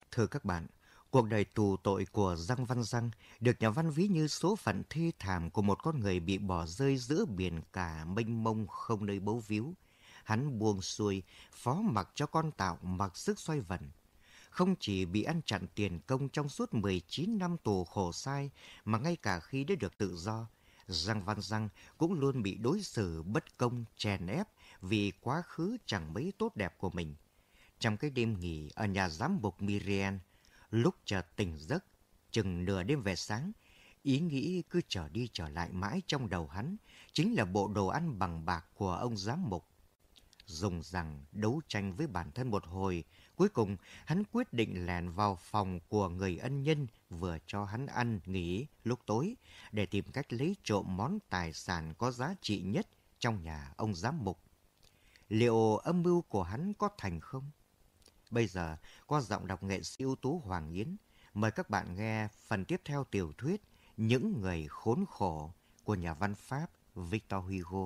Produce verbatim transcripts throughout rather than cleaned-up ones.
Thưa các bạn, cuộc đời tù tội của Giang Văn Giang được nhà văn ví như số phận thê thảm của một con người bị bỏ rơi giữa biển cả mênh mông không nơi bấu víu. Hắn buông xuôi, phó mặc cho con tạo mặc sức xoay vần. Không chỉ bị ăn chặn tiền công trong suốt mười chín năm tù khổ sai, mà ngay cả khi đã được tự do, Giang Văn Giang cũng luôn bị đối xử bất công, chèn ép vì quá khứ chẳng mấy tốt đẹp của mình. Trong cái đêm nghỉ ở nhà giám mục Miriam, lúc chợt tỉnh giấc, chừng nửa đêm về sáng, ý nghĩ cứ trở đi trở lại mãi trong đầu hắn, chính là bộ đồ ăn bằng bạc của ông giám mục. Dùng rằng đấu tranh với bản thân một hồi, cuối cùng hắn quyết định lèn vào phòng của người ân nhân vừa cho hắn ăn nghỉ lúc tối để tìm cách lấy trộm món tài sản có giá trị nhất trong nhà ông giám mục. Liệu âm mưu của hắn có thành không? Bây giờ, qua giọng đọc nghệ sĩ ưu tú Hoàng Yến, mời các bạn nghe phần tiếp theo tiểu thuyết Những người khốn khổ của nhà văn Pháp Victor Hugo.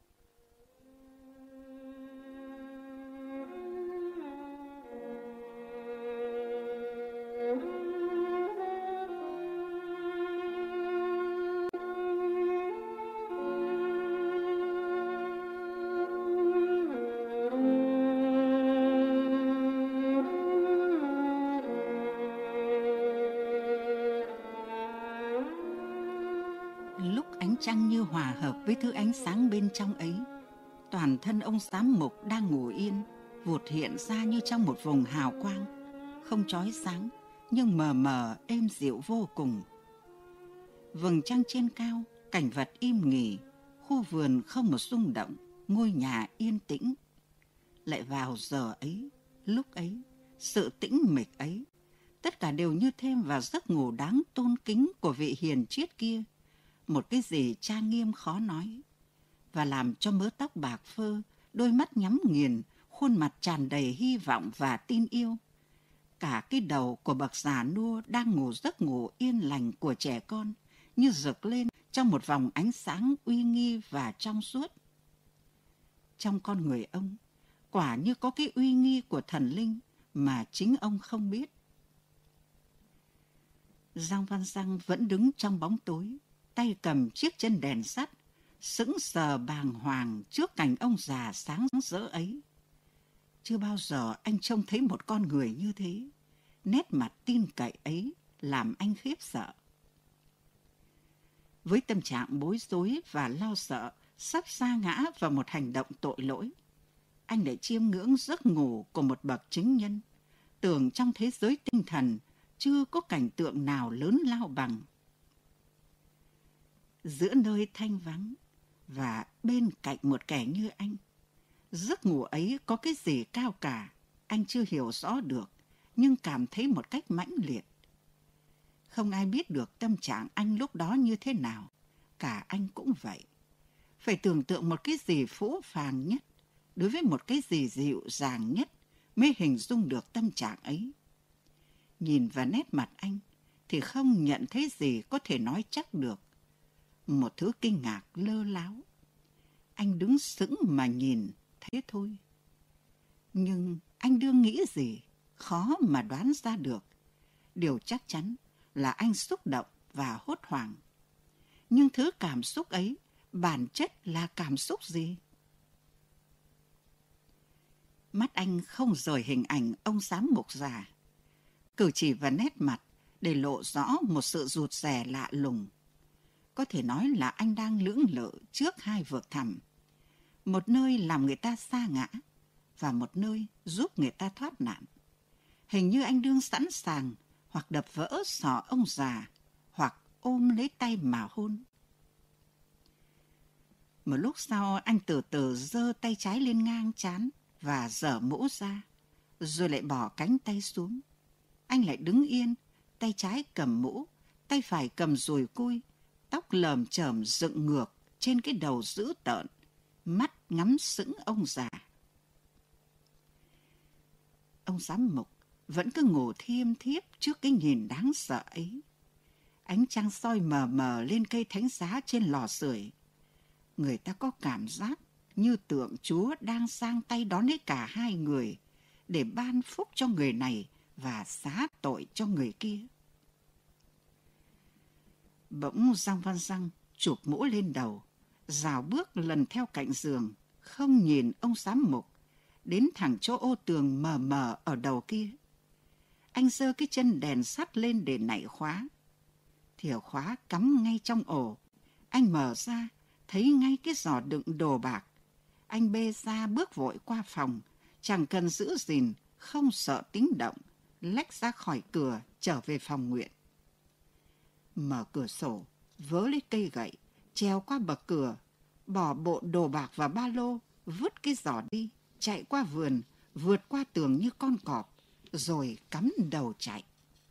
Lúc ánh trăng như hòa hợp với thứ ánh sáng bên trong ấy, toàn thân ông giám mục đang ngủ yên vụt hiện ra như trong một vùng hào quang, không chói sáng nhưng mờ mờ êm dịu vô cùng. Vầng trăng trên cao, cảnh vật im nghỉ, khu vườn không một rung động, ngôi nhà yên tĩnh. Lại vào giờ ấy, lúc ấy, sự tĩnh mịch ấy, tất cả đều như thêm vào giấc ngủ đáng tôn kính của vị hiền triết kia, một cái gì trang nghiêm khó nói, và làm cho mớ tóc bạc phơ, đôi mắt nhắm nghiền, khuôn mặt tràn đầy hy vọng và tin yêu. Cả cái đầu của bậc già nua đang ngủ giấc ngủ yên lành của trẻ con, như rực lên trong một vòng ánh sáng uy nghi và trong suốt. Trong con người ông, quả như có cái uy nghi của thần linh mà chính ông không biết. Giang Văn Giang vẫn đứng trong bóng tối, tay cầm chiếc chân đèn sắt, sững sờ bàng hoàng trước cảnh ông già sáng rỡ ấy. Chưa bao giờ anh trông thấy một con người như thế, nét mặt tin cậy ấy làm anh khiếp sợ. Với tâm trạng bối rối và lo sợ, sắp sa ngã vào một hành động tội lỗi, anh lại chiêm ngưỡng giấc ngủ của một bậc chứng nhân, tưởng trong thế giới tinh thần chưa có cảnh tượng nào lớn lao bằng. Giữa nơi thanh vắng và bên cạnh một kẻ như anh, giấc ngủ ấy có cái gì cao cả, anh chưa hiểu rõ được, nhưng cảm thấy một cách mãnh liệt. Không ai biết được tâm trạng anh lúc đó như thế nào, cả anh cũng vậy. Phải tưởng tượng một cái gì phũ phàng nhất, đối với một cái gì dịu dàng nhất, mới hình dung được tâm trạng ấy. Nhìn vào nét mặt anh, thì không nhận thấy gì có thể nói chắc được. Một thứ kinh ngạc lơ láo. Anh đứng sững mà nhìn, thế thôi. Nhưng anh đương nghĩ gì, khó mà đoán ra được. Điều chắc chắn là anh xúc động và hốt hoảng. Nhưng thứ cảm xúc ấy, bản chất là cảm xúc gì? Mắt anh không rời hình ảnh ông giám mục già. Cử chỉ và nét mặt để lộ rõ một sự rụt rè lạ lùng. Có thể nói là anh đang lưỡng lự trước hai vực thẳm. Một nơi làm người ta sa ngã và một nơi giúp người ta thoát nạn. Hình như anh đương sẵn sàng hoặc đập vỡ sọ ông già hoặc ôm lấy tay mà hôn. Một lúc sau anh từ từ giơ tay trái lên ngang trán và giở mũ ra, rồi lại bỏ cánh tay xuống. Anh lại đứng yên, tay trái cầm mũ, tay phải cầm dùi cui, tóc lởm chởm dựng ngược trên cái đầu dữ tợn, mắt ngắm sững ông già. Ông giám mục vẫn cứ ngủ thiêm thiếp trước cái nhìn đáng sợ ấy. Ánh trăng soi mờ mờ lên cây thánh giá trên lò sưởi. Người ta có cảm giác như tượng Chúa đang giang tay đón lấy cả hai người để ban phúc cho người này và xá tội cho người kia. Bỗng Giang Văn Giang chụp mũ lên đầu, rào bước lần theo cạnh giường, không nhìn ông giám mục, đến thẳng chỗ ô tường mờ mờ ở đầu kia. Anh giơ cái chân đèn sắt lên để nạy khóa. Thìa khóa cắm ngay trong ổ. Anh mở ra, thấy ngay cái giỏ đựng đồ bạc. Anh bê ra bước vội qua phòng, chẳng cần giữ gìn, không sợ tiếng động, lách ra khỏi cửa trở về phòng nguyện. Mở cửa sổ, vớ lấy cây gậy, trèo qua bậc cửa, bỏ bộ đồ bạc vào ba lô, vứt cái giỏ đi, chạy qua vườn, vượt qua tường như con cọp, rồi cắm đầu chạy.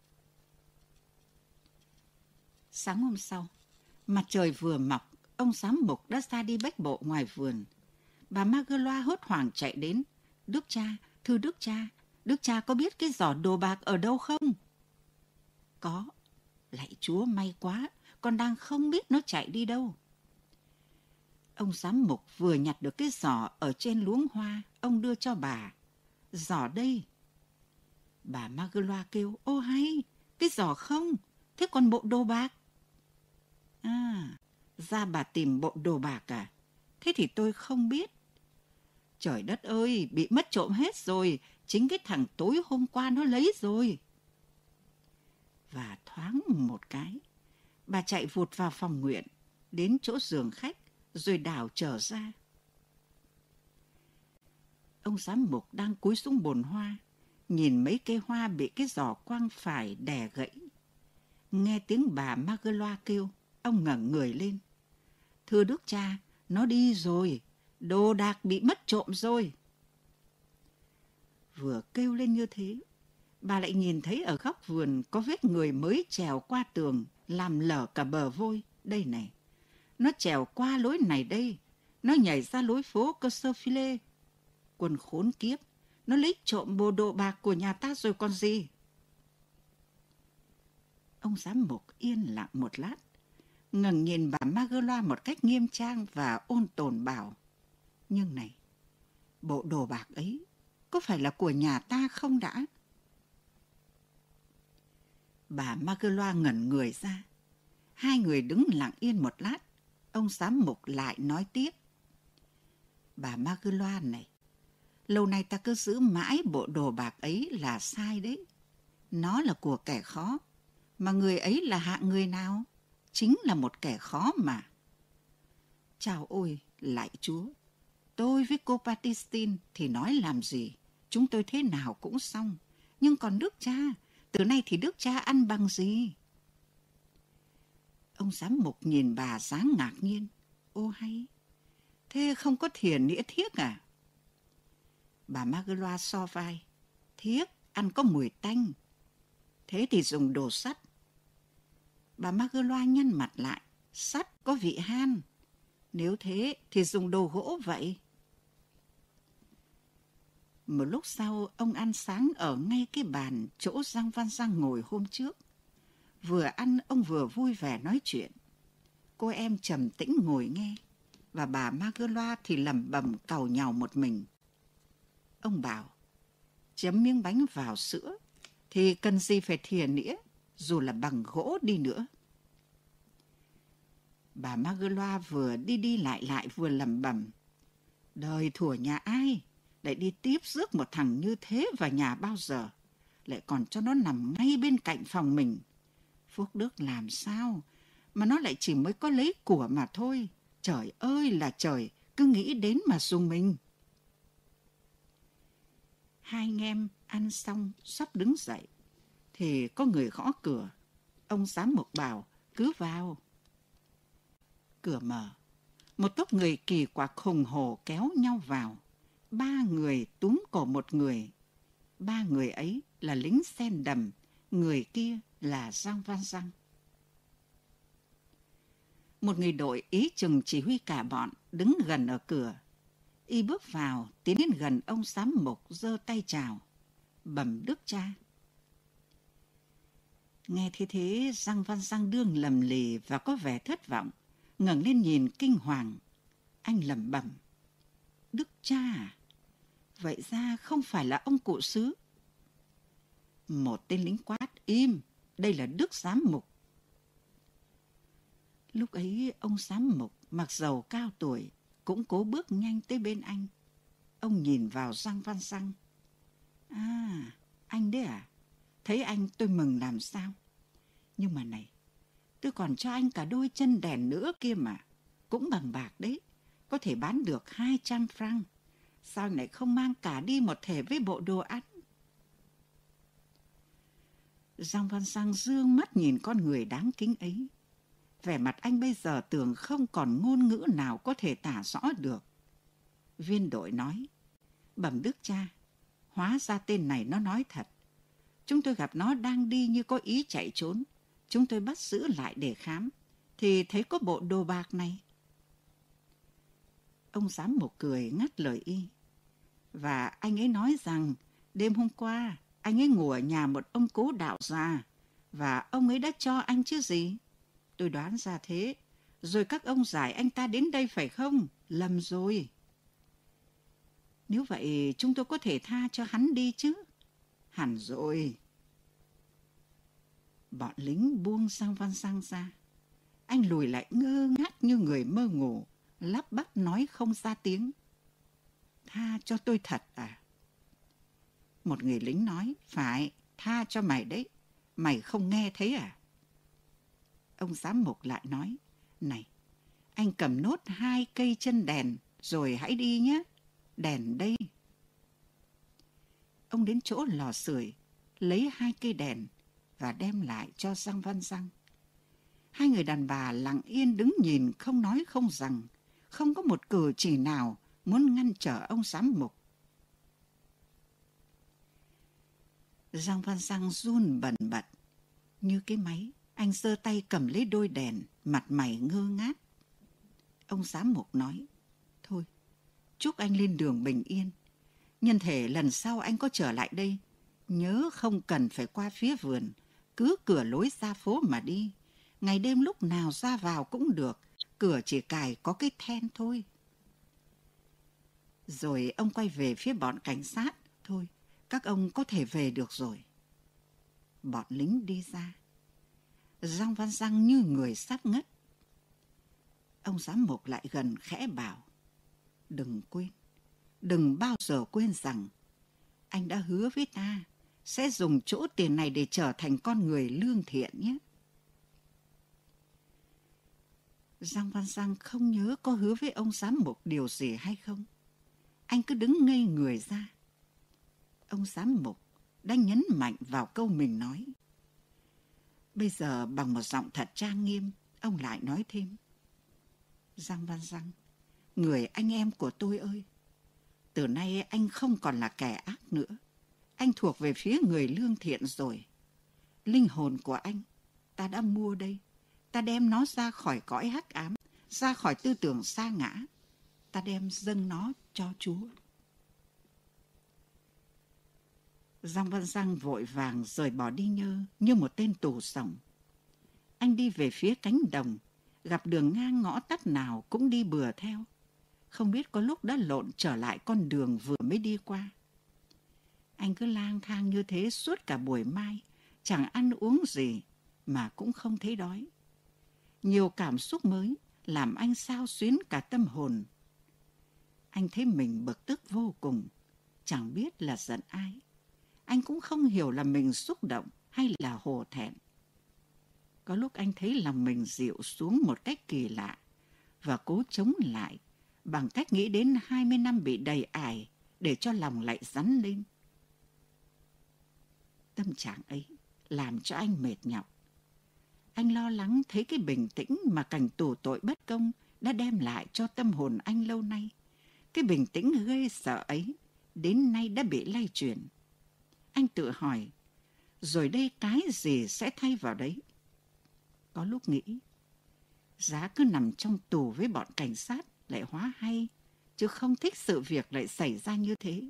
Sáng hôm sau, mặt trời vừa mọc, ông giám mục đã ra đi bách bộ ngoài vườn. Bà Magloire hốt hoảng chạy đến. Đức cha, thưa Đức cha, Đức cha có biết cái giỏ đồ bạc ở đâu không? Có. Lạy Chúa, may quá, con đang không biết nó chạy đi đâu. Ông giám mục vừa nhặt được cái giỏ ở trên luống hoa, ông đưa cho bà. Giỏ đây. Bà Magloire kêu, ô hay, cái giỏ không, thế còn bộ đồ bạc? À, ra bà tìm bộ đồ bạc à? Thế thì tôi không biết. Trời đất ơi, bị mất trộm hết rồi, chính cái thằng tối hôm qua nó lấy rồi. Và thoáng một cái, bà chạy vụt vào phòng nguyện, đến chỗ giường khách, rồi đảo trở ra. Ông giám mục đang cúi xuống bồn hoa, nhìn mấy cây hoa bị cái giỏ quăng phải đè gãy. Nghe tiếng bà Magloire kêu, ông ngẩng người lên. Thưa Đức cha, nó đi rồi, đồ đạc bị mất trộm rồi. Vừa kêu lên như thế, bà lại nhìn thấy ở góc vườn có vết người mới trèo qua tường, làm lở cả bờ vôi. Đây này, nó trèo qua lối này đây, nó nhảy ra lối phố Cơ Sơ Phi Lê. Quân khốn kiếp, nó lấy trộm bộ đồ bạc của nhà ta rồi còn gì. Ông giám mục yên lặng một lát, ngẩng nhìn bà Magloire một cách nghiêm trang và ôn tồn bảo. Nhưng này, bộ đồ bạc ấy có phải là của nhà ta không đã? Bà Magloire ngẩn người ra. Hai người đứng lặng yên một lát, ông giám mục lại nói tiếp. Bà Magloire này, lâu nay ta cứ giữ mãi bộ đồ bạc ấy là sai đấy. Nó là của kẻ khó, mà người ấy là hạng người nào? Chính là một kẻ khó mà. Chào ôi, lạy Chúa, tôi với cô Baptistine thì nói làm gì, chúng tôi thế nào cũng xong. Nhưng còn Đức cha, từ nay thì Đức cha ăn bằng gì? Ông giám mục nhìn bà dáng ngạc nhiên. Ô hay, thế không có thìa nĩa thiếc à? Bà Magloire so vai. Thiếc ăn có mùi tanh. Thế thì dùng đồ sắt. Bà Magloire nhăn mặt lại. Sắt có vị han. Nếu thế thì dùng đồ gỗ vậy. Một lúc sau, ông ăn sáng ở ngay cái bàn chỗ Giang Văn Giang ngồi hôm trước. Vừa ăn, ông vừa vui vẻ nói chuyện. Cô em trầm tĩnh ngồi nghe, và bà Magloire thì lẩm bẩm càu nhàu một mình. Ông bảo, chấm miếng bánh vào sữa, thì cần gì phải thìa nĩa, dù là bằng gỗ đi nữa. Bà Magloire vừa đi đi lại lại vừa lẩm bẩm. Đời thủa nhà ai, lại đi tiếp rước một thằng như thế vào nhà bao giờ, lại còn cho nó nằm ngay bên cạnh phòng mình. Phúc Đức làm sao mà nó lại chỉ mới có lấy của mà thôi. Trời ơi là trời, cứ nghĩ đến mà rùng mình. Hai anh em ăn xong sắp đứng dậy thì có người gõ cửa. Ông giám mục bảo cứ vào. Cửa mở, một tốp người kỳ quặc hùng hổ kéo nhau vào. Ba người túm cổ một người. Ba người ấy là lính sen đầm, người kia là Giang Văn Giang. Một người đội ý chừng chỉ huy cả bọn đứng gần ở cửa. Y bước vào, tiến đến gần ông giám mục, giơ tay chào, bẩm Đức cha. Nghe thế thế, Giang Văn Giang đương lầm lì và có vẻ thất vọng, ngẩng lên nhìn kinh hoàng. Anh lẩm bẩm, Đức cha à? Vậy ra không phải là ông cụ xứ. Một tên lính quát, im, đây là Đức giám mục. Lúc ấy ông giám mục mặc dầu cao tuổi cũng cố bước nhanh tới bên anh. Ông nhìn vào Giang Văn Giang. À, anh đấy à? Thấy anh tôi mừng làm sao. Nhưng mà này, tôi còn cho anh cả đôi chân đèn nữa kia mà. Cũng bằng bạc đấy, có thể bán được hai trăm franc. Sao lại không mang cả đi một thể với bộ đồ ăn? Giang Văn Giang dương mắt nhìn con người đáng kính ấy. Vẻ mặt anh bây giờ tưởng không còn ngôn ngữ nào có thể tả rõ được. Viên đội nói, bẩm đức cha, hóa ra tên này nó nói thật. Chúng tôi gặp nó đang đi như có ý chạy trốn. Chúng tôi bắt giữ lại để khám, thì thấy có bộ đồ bạc này. Ông giám mục cười ngắt lời y. Và anh ấy nói rằng đêm hôm qua anh ấy ngủ ở nhà một ông cố đạo già, và ông ấy đã cho anh chứ gì. Tôi đoán ra thế. Rồi các ông giải anh ta đến đây phải không? Lầm rồi. Nếu vậy chúng tôi có thể tha cho hắn đi chứ? Hẳn rồi. Bọn lính buông Giang Văn Giang ra. Anh lùi lại ngơ ngác như người mơ ngủ, lắp bắp nói không ra tiếng. Tha cho tôi thật à? Một người lính nói, phải, tha cho mày đấy. Mày không nghe thấy à? Ông giám mục lại nói, này, anh cầm nốt hai cây chân đèn rồi hãy đi nhé. Đèn đây. Ông đến chỗ lò sưởi, lấy hai cây đèn và đem lại cho Giang Văn Giang. Hai người đàn bà lặng yên đứng nhìn, không nói không rằng, không có một cử chỉ nào muốn ngăn trở ông giám mục. Giang Văn Giang run bần bật như cái máy. Anh giơ tay cầm lấy đôi đèn, mặt mày ngơ ngác. Ông giám mục nói, thôi, chúc anh lên đường bình yên. Nhân thể lần sau anh có trở lại đây, nhớ không cần phải qua phía vườn, cứ cửa lối ra phố mà đi. Ngày đêm lúc nào ra vào cũng được, cửa chỉ cài có cái then thôi. Rồi ông quay về phía bọn cảnh sát. Thôi, các ông có thể về được rồi. Bọn lính đi ra. Giang Văn Giang như người sắp ngất. Ông giám mục lại gần khẽ bảo, đừng quên, đừng bao giờ quên rằng anh đã hứa với ta sẽ dùng chỗ tiền này để trở thành con người lương thiện nhé. Giang Văn Giang không nhớ có hứa với ông giám mục điều gì hay không. Anh cứ đứng ngây người ra. Ông giám mục đã nhấn mạnh vào câu mình nói. Bây giờ bằng một giọng thật trang nghiêm, ông lại nói thêm. Giang Văn Giang, người anh em của tôi ơi, từ nay anh không còn là kẻ ác nữa. Anh thuộc về phía người lương thiện rồi. Linh hồn của anh, ta đã mua đây. Ta đem nó ra khỏi cõi hắc ám, ra khỏi tư tưởng sa ngã. Ta đem dâng nó cho Chúa. Giang Văn Giang vội vàng rời bỏ đi nhơ như một tên tù sống. Anh đi về phía cánh đồng, gặp đường ngang ngõ tắt nào cũng đi bừa theo. Không biết có lúc đã lộn trở lại con đường vừa mới đi qua. Anh cứ lang thang như thế suốt cả buổi mai, chẳng ăn uống gì mà cũng không thấy đói. Nhiều cảm xúc mới làm anh xao xuyến cả tâm hồn. Anh thấy mình bực tức vô cùng, chẳng biết là giận ai. Anh cũng không hiểu là mình xúc động hay là hổ thẹn. Có lúc anh thấy lòng mình dịu xuống một cách kỳ lạ và cố chống lại bằng cách nghĩ đến hai mươi năm bị đầy ải để cho lòng lại rắn lên. Tâm trạng ấy làm cho anh mệt nhọc. Anh lo lắng thấy cái bình tĩnh mà cảnh tù tội bất công đã đem lại cho tâm hồn anh lâu nay. Cái bình tĩnh ghê sợ ấy đến nay đã bị lay chuyển. Anh tự hỏi, rồi đây cái gì sẽ thay vào đấy? Có lúc nghĩ, giá cứ nằm trong tù với bọn cảnh sát lại hóa hay, chứ không thích sự việc lại xảy ra như thế.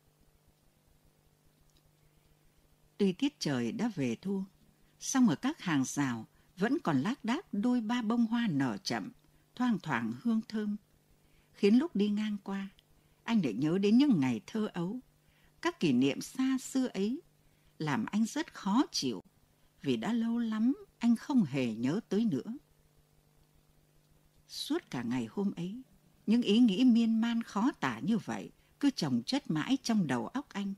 Tuy tiết trời đã về thu, song ở các hàng rào vẫn còn lác đác đôi ba bông hoa nở chậm, thoang thoảng hương thơm. Khiến lúc đi ngang qua, anh lại nhớ đến những ngày thơ ấu, các kỷ niệm xa xưa ấy, làm anh rất khó chịu, vì đã lâu lắm anh không hề nhớ tới nữa. Suốt cả ngày hôm ấy, những ý nghĩ miên man khó tả như vậy cứ chồng chất mãi trong đầu óc anh.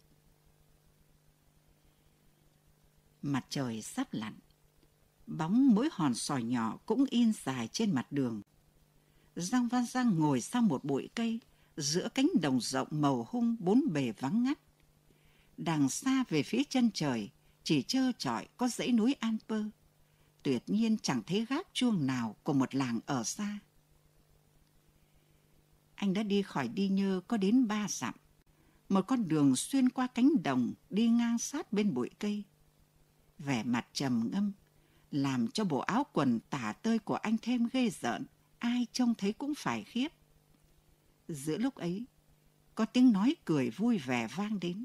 Mặt trời sắp lặn, bóng mỗi hòn sỏi nhỏ cũng in dài trên mặt đường. Giang Văn Giang ngồi sau một bụi cây, giữa cánh đồng rộng màu hung bốn bề vắng ngắt. Đằng xa về phía chân trời, chỉ trơ trọi có dãy núi An Pơ. Tuyệt nhiên chẳng thấy gác chuông nào của một làng ở xa. Anh đã đi khỏi Đi Nhơ có đến ba dặm. Một con đường xuyên qua cánh đồng đi ngang sát bên bụi cây. Vẻ mặt trầm ngâm, làm cho bộ áo quần tả tơi của anh thêm ghê rợn, ai trông thấy cũng phải khiếp. Giữa lúc ấy, có tiếng nói cười vui vẻ vang đến.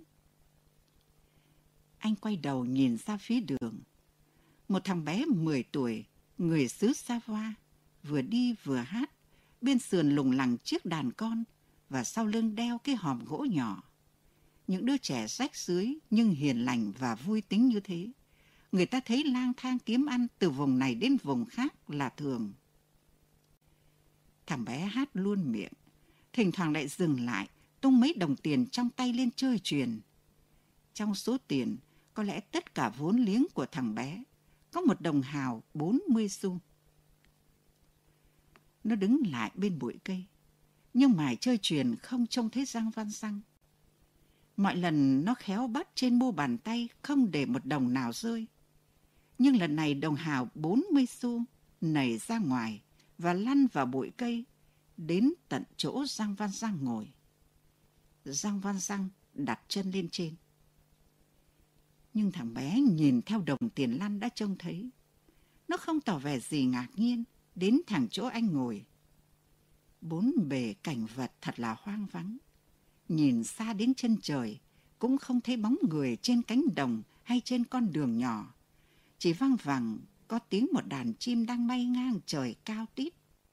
Anh quay đầu nhìn ra phía đường. Một thằng bé mười tuổi, người xứ Savoie, vừa đi vừa hát, bên sườn lủng lẳng chiếc đàn con và sau lưng đeo cái hòm gỗ nhỏ. Những đứa trẻ rách rưới nhưng hiền lành và vui tính như thế, người ta thấy lang thang kiếm ăn từ vùng này đến vùng khác là thường. Thằng bé hát luôn miệng, thỉnh thoảng lại dừng lại, tung mấy đồng tiền trong tay lên chơi chuyền. Trong số tiền, có lẽ tất cả vốn liếng của thằng bé, có một đồng hào bốn mươi xu. Nó đứng lại bên bụi cây, nhưng mải chơi chuyền không trông thấy Giang Văn Giang. Mọi lần nó khéo bắt trên mu bàn tay không để một đồng nào rơi. Nhưng lần này đồng hào bốn mươi xu nảy ra ngoài và lăn vào bụi cây, đến tận chỗ Giang Văn Giang ngồi. Giang Văn Giang đặt chân lên trên. Nhưng thằng bé nhìn theo đồng tiền lăn đã trông thấy. Nó không tỏ vẻ gì ngạc nhiên, đến thẳng chỗ anh ngồi. Bốn bề cảnh vật thật là hoang vắng. Nhìn xa đến chân trời, cũng không thấy bóng người trên cánh đồng hay trên con đường nhỏ. Chỉ văng vẳng có tiếng một đàn chim đang bay ngang trời cao tít.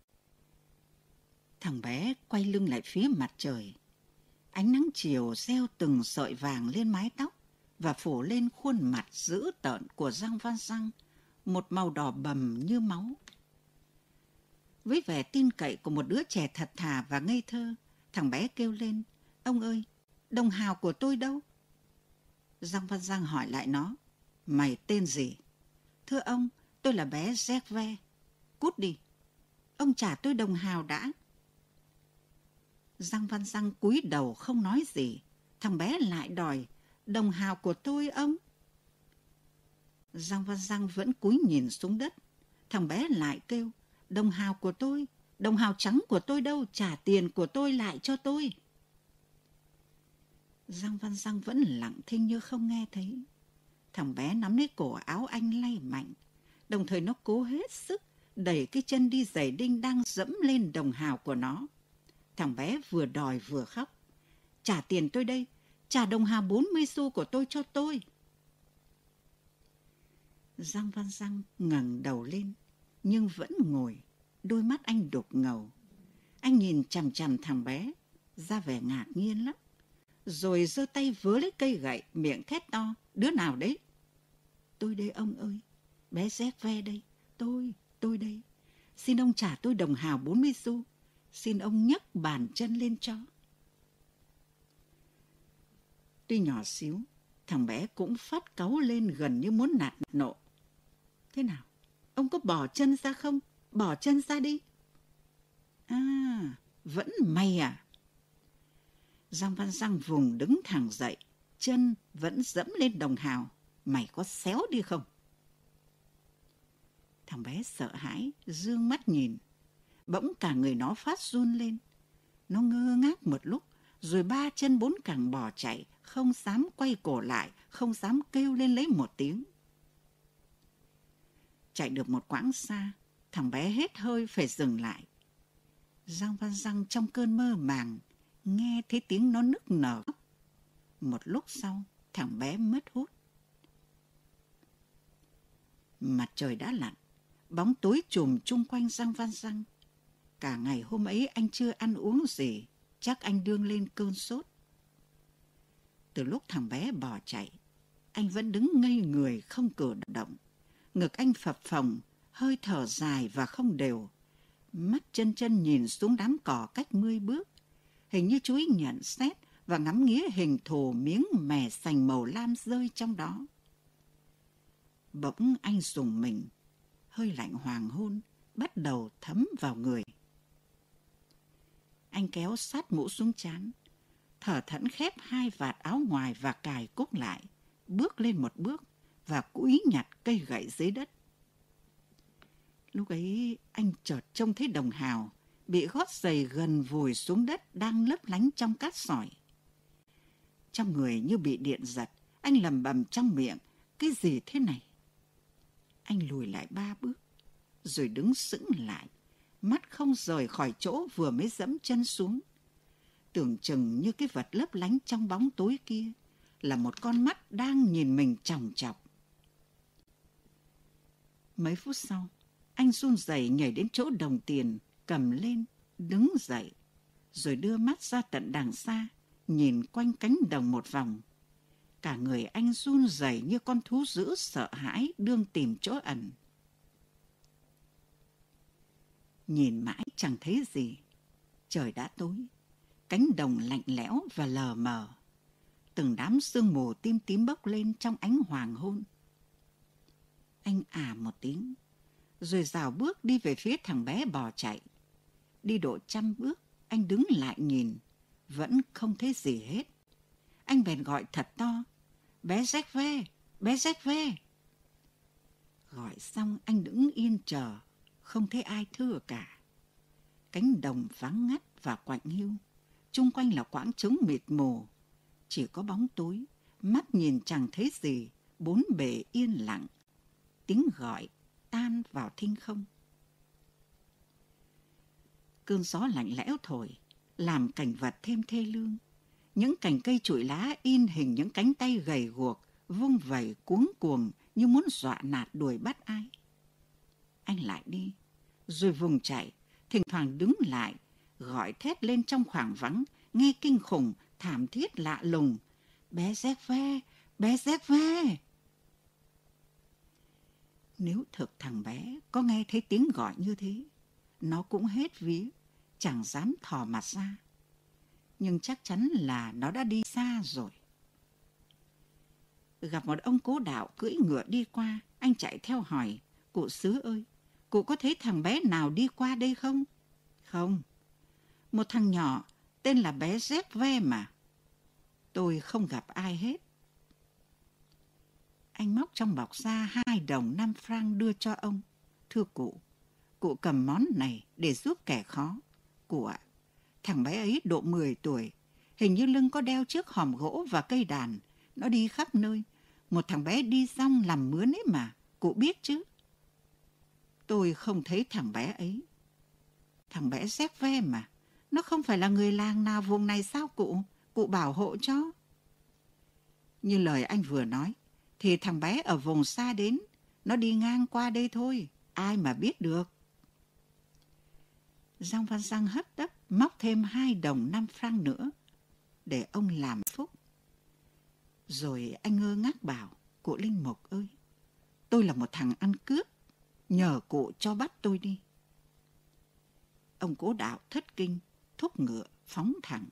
Thằng bé quay lưng lại phía mặt trời. Ánh nắng chiều reo từng sợi vàng lên mái tóc và phủ lên khuôn mặt dữ tợn của Giang Văn Giang, một màu đỏ bầm như máu. Với vẻ tin cậy của một đứa trẻ thật thà và ngây thơ, thằng bé kêu lên: "Ông ơi, đồng hào của tôi đâu?" Giang Văn Giang hỏi lại nó: "Mày tên gì?" "Thưa ông, tôi là bé Gervais." "Cút đi, ông trả tôi đồng hào đã." Giang Văn Giang cúi đầu không nói gì. Thằng bé lại đòi: "Đồng hào của tôi ông." Giang Văn Giang vẫn cúi nhìn xuống đất. Thằng bé lại kêu: "Đồng hào của tôi, đồng hào trắng của tôi đâu, trả tiền của tôi lại cho tôi." Giang Văn Giang vẫn lặng thinh như không nghe thấy. Thằng bé nắm lấy cổ áo anh lay mạnh, đồng thời nó cố hết sức đẩy cái chân đi giày đinh đang dẫm lên đồng hào của nó. Thằng bé vừa đòi vừa khóc: "Trả tiền tôi đây, trả đồng hào bốn mươi xu của tôi cho tôi." Giang Văn Giang ngẩng đầu lên, nhưng vẫn ngồi, đôi mắt anh đục ngầu. Anh nhìn chằm chằm thằng bé, ra vẻ ngạc nhiên lắm. Rồi giơ tay vớ lấy cây gậy, miệng thét to: "Đứa nào đấy?" "Tôi đây ông ơi, bé Gervais đây, tôi, tôi đây. Xin ông trả tôi đồng hào bốn mươi xu, xin ông nhấc bàn chân lên cho." Tuy nhỏ xíu, thằng bé cũng phát cáu lên gần như muốn nạt nộ. "Thế nào, ông có bỏ chân ra không? Bỏ chân ra đi." "À, vẫn mày à?" Giang Văn Giang vùng đứng thẳng dậy, chân vẫn dẫm lên đồng hào. "Mày có xéo đi không?" Thằng bé sợ hãi, dương mắt nhìn. Bỗng cả người nó phát run lên. Nó ngơ ngác một lúc, rồi ba chân bốn cẳng bỏ chạy, không dám quay cổ lại, không dám kêu lên lấy một tiếng. Chạy được một quãng xa, thằng bé hết hơi phải dừng lại. Giang Văn Giang trong cơn mơ màng nghe thấy tiếng nó nức nở. Một lúc sau, thằng bé mất hút. Mặt trời đã lặn, bóng tối trùm chung quanh Giang Văn Giang. Cả ngày hôm ấy anh chưa ăn uống gì, chắc anh đương lên cơn sốt. Từ lúc thằng bé bỏ chạy, Anh vẫn đứng ngây người không cử động. Ngực anh phập phồng, hơi thở dài và không đều. Mắt chân chân nhìn xuống đám cỏ cách mươi bước. Hình như chú ý nhận xét và ngắm nghía hình thù miếng mè sành màu lam rơi trong đó. Bỗng anh rùng mình, hơi lạnh hoàng hôn bắt đầu thấm vào người. Anh kéo sát mũ xuống trán, thở thẫn khép hai vạt áo ngoài và cài cúc lại, bước lên một bước và cúi nhặt cây gậy dưới đất. Lúc ấy anh chợt trông thấy đồng Hào bị gót giày gần vùi xuống đất đang lấp lánh trong cát sỏi. Trong người như bị điện giật, anh lẩm bẩm trong miệng, cái gì thế này? Anh lùi lại ba bước, rồi đứng sững lại, mắt không rời khỏi chỗ vừa mới dẫm chân xuống. Tưởng chừng như cái vật lấp lánh trong bóng tối kia là một con mắt đang nhìn mình chòng chọc. Mấy phút sau, anh run rẩy nhảy đến chỗ đồng tiền, cầm lên, đứng dậy, rồi đưa mắt ra tận đằng xa, nhìn quanh cánh đồng một vòng. Cả người anh run rẩy như con thú dữ sợ hãi đương tìm chỗ ẩn. Nhìn mãi chẳng thấy gì. Trời đã tối, cánh đồng lạnh lẽo và lờ mờ. Từng đám sương mù tím tím bốc lên trong ánh hoàng hôn. Anh à một tiếng, rồi rào bước đi về phía thằng bé bò chạy. Đi độ trăm bước, anh đứng lại nhìn, vẫn không thấy gì hết. Anh bèn gọi thật to, bé rách ve, bé rách ve. Gọi xong anh đứng yên chờ, không thấy ai thưa cả. Cánh đồng vắng ngắt và quạnh hiu, chung quanh là quãng trống mịt mù. Chỉ có bóng tối, mắt nhìn chẳng thấy gì, bốn bề yên lặng. Tiếng gọi tan vào thinh không. Cơn gió lạnh lẽo thổi, làm cảnh vật thêm thê lương. Những cành cây trụi lá in hình những cánh tay gầy guộc, vung vẩy cuống cuồng như muốn dọa nạt đuổi bắt ai. Anh lại đi, rồi vùng chạy, thỉnh thoảng đứng lại, gọi thét lên trong khoảng vắng, nghe kinh khủng, thảm thiết lạ lùng. Bé rách ve, bé rách ve. Nếu thực thằng bé có nghe thấy tiếng gọi như thế, nó cũng hết vía, chẳng dám thò mặt ra. Nhưng chắc chắn là nó đã đi xa rồi. Gặp một ông cố đạo cưỡi ngựa đi qua, anh chạy theo hỏi, cụ Sứ ơi, cụ có thấy thằng bé nào đi qua đây không? Không, một thằng nhỏ tên là bé rách ve mà. Tôi không gặp ai hết. Anh móc trong bọc ra hai đồng năm franc đưa cho ông. Thưa cụ, cụ cầm món này để giúp kẻ khó. Cụ ạ, thằng bé ấy độ mười tuổi, hình như lưng có đeo chiếc hòm gỗ và cây đàn. Nó đi khắp nơi. Một thằng bé đi rong làm mướn ấy mà, cụ biết chứ. Tôi không thấy thằng bé ấy. Thằng bé rách ve mà, nó không phải là người làng nào vùng này sao cụ? Cụ bảo hộ cho. Như lời anh vừa nói, thì thằng bé ở vùng xa đến, nó đi ngang qua đây thôi, ai mà biết được. Giang Văn Giang hấp tấp móc thêm hai đồng năm franc nữa để ông làm phúc. Rồi anh ngơ ngác bảo, cụ Linh Mục ơi, tôi là một thằng ăn cướp, nhờ cụ cho bắt tôi đi. Ông cố đạo thất kinh, thúc ngựa phóng thẳng.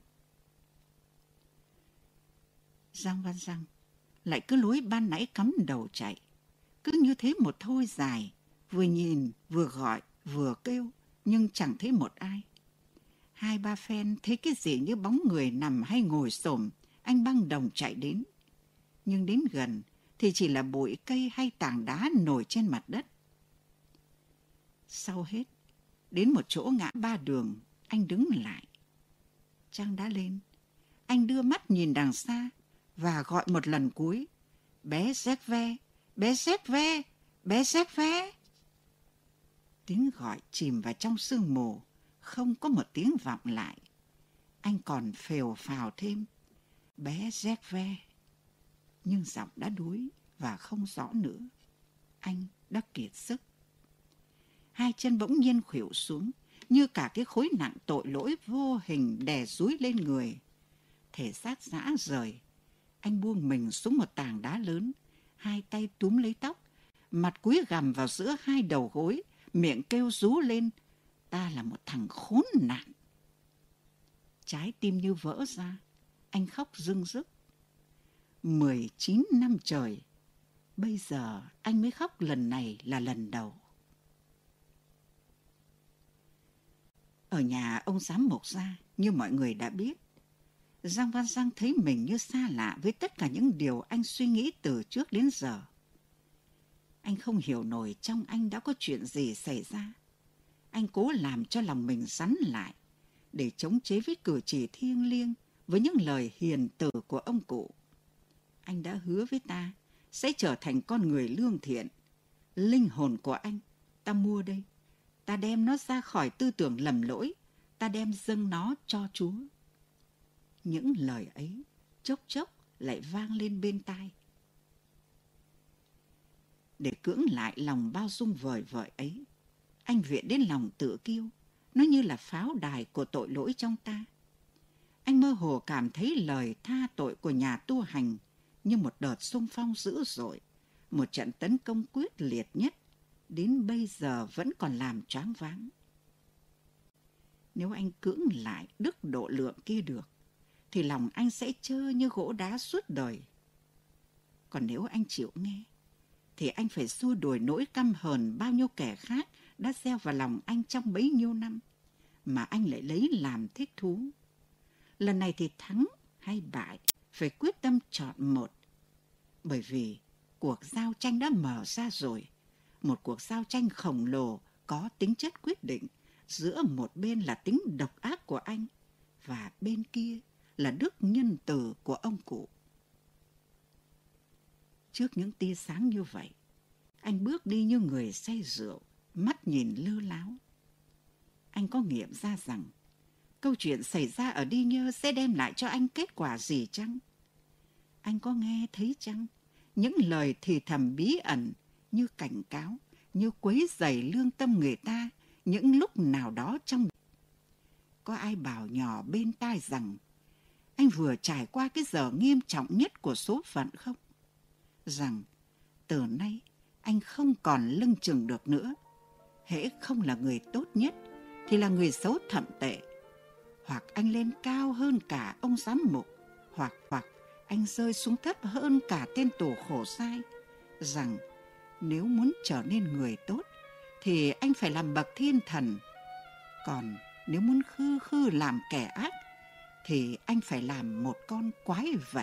Giang Văn Giang lại cứ lối ban nãy cắm đầu chạy. Cứ như thế một thôi dài, vừa nhìn, vừa gọi, vừa kêu, nhưng chẳng thấy một ai. Hai ba phen thấy cái gì như bóng người nằm hay ngồi xổm, anh băng đồng chạy đến. Nhưng đến gần thì chỉ là bụi cây hay tảng đá nổi trên mặt đất. Sau hết, đến một chỗ ngã ba đường, anh đứng lại. Trăng đã lên, anh đưa mắt nhìn đằng xa và gọi một lần cuối, bé rách ve, bé rách ve, bé rách ve. Tiếng gọi chìm vào trong sương mù, không có một tiếng vọng lại. Anh còn phều phào thêm, bé rách ve. Nhưng giọng đã đuối và không rõ nữa. Anh đã kiệt sức. Hai chân bỗng nhiên khuỵu xuống, như cả cái khối nặng tội lỗi vô hình đè dúi lên người. Thể xác rã rời, Anh buông mình xuống một tảng đá lớn, hai tay túm lấy tóc, mặt cúi gằm vào giữa hai đầu gối, miệng kêu rú lên, ta là một thằng khốn nạn. Trái tim như vỡ ra, anh khóc rưng rức. mười chín năm trời, bây giờ anh mới khóc lần này là lần đầu. Ở nhà ông giám mục gia, như mọi người đã biết, Giang Văn Giang thấy mình như xa lạ với tất cả những điều anh suy nghĩ từ trước đến giờ. Anh không hiểu nổi trong anh đã có chuyện gì xảy ra. Anh cố làm cho lòng mình rắn lại để chống chế với cử chỉ thiêng liêng, với những lời hiền từ của ông cụ. Anh đã hứa với ta sẽ trở thành con người lương thiện. Linh hồn của anh, ta mua đây. Ta đem nó ra khỏi tư tưởng lầm lỗi. Ta đem dâng nó cho Chúa. Những lời ấy chốc chốc lại vang lên bên tai. Để cưỡng lại lòng bao dung vời vợi ấy, anh viện đến lòng tự kiêu. Nó như là pháo đài của tội lỗi trong ta. Anh mơ hồ cảm thấy lời tha tội của nhà tu hành như một đợt xung phong dữ dội, một trận tấn công quyết liệt nhất, đến bây giờ vẫn còn làm choáng váng. Nếu anh cưỡng lại đức độ lượng kia được, thì lòng anh sẽ trơ như gỗ đá suốt đời. Còn nếu anh chịu nghe, thì anh phải xua đuổi nỗi căm hờn bao nhiêu kẻ khác đã gieo vào lòng anh trong bấy nhiêu năm, mà anh lại lấy làm thích thú. Lần này thì thắng hay bại, phải quyết tâm chọn một. Bởi vì cuộc giao tranh đã mở ra rồi, một cuộc giao tranh khổng lồ có tính chất quyết định, giữa một bên là tính độc ác của anh, và bên kia là đức nhân từ của ông cụ. Trước những tia sáng như vậy, anh bước đi như người say rượu, mắt nhìn lơ láo. Anh có nghiệm ra rằng câu chuyện xảy ra ở Đi Nhơ sẽ đem lại cho anh kết quả gì chăng? Anh có nghe thấy chăng những lời thì thầm bí ẩn như cảnh cáo, như quấy rầy lương tâm người ta những lúc nào đó trong. Có ai bảo nhỏ bên tai rằng anh vừa trải qua cái giờ nghiêm trọng nhất của số phận không? Rằng từ nay anh không còn lưng chừng được nữa. Hễ không là người tốt nhất thì là người xấu thậm tệ. Hoặc anh lên cao hơn cả ông giám mục, hoặc hoặc anh rơi xuống thấp hơn cả tên tù khổ sai. Rằng nếu muốn trở nên người tốt thì anh phải làm bậc thiên thần. Còn nếu muốn khư khư làm kẻ ác thì anh phải làm một con quái vật.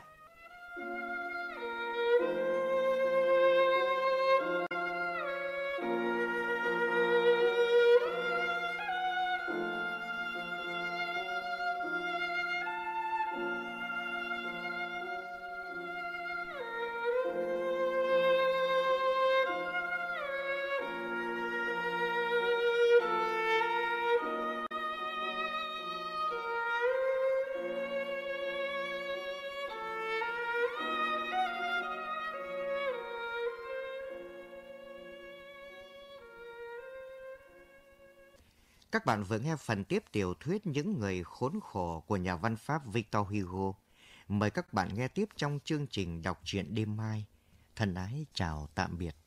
Các bạn vừa nghe phần tiếp tiểu thuyết Những người khốn khổ của nhà văn Pháp Victor Hugo. Mời các bạn nghe tiếp trong chương trình đọc truyện đêm mai. Thân ái chào tạm biệt.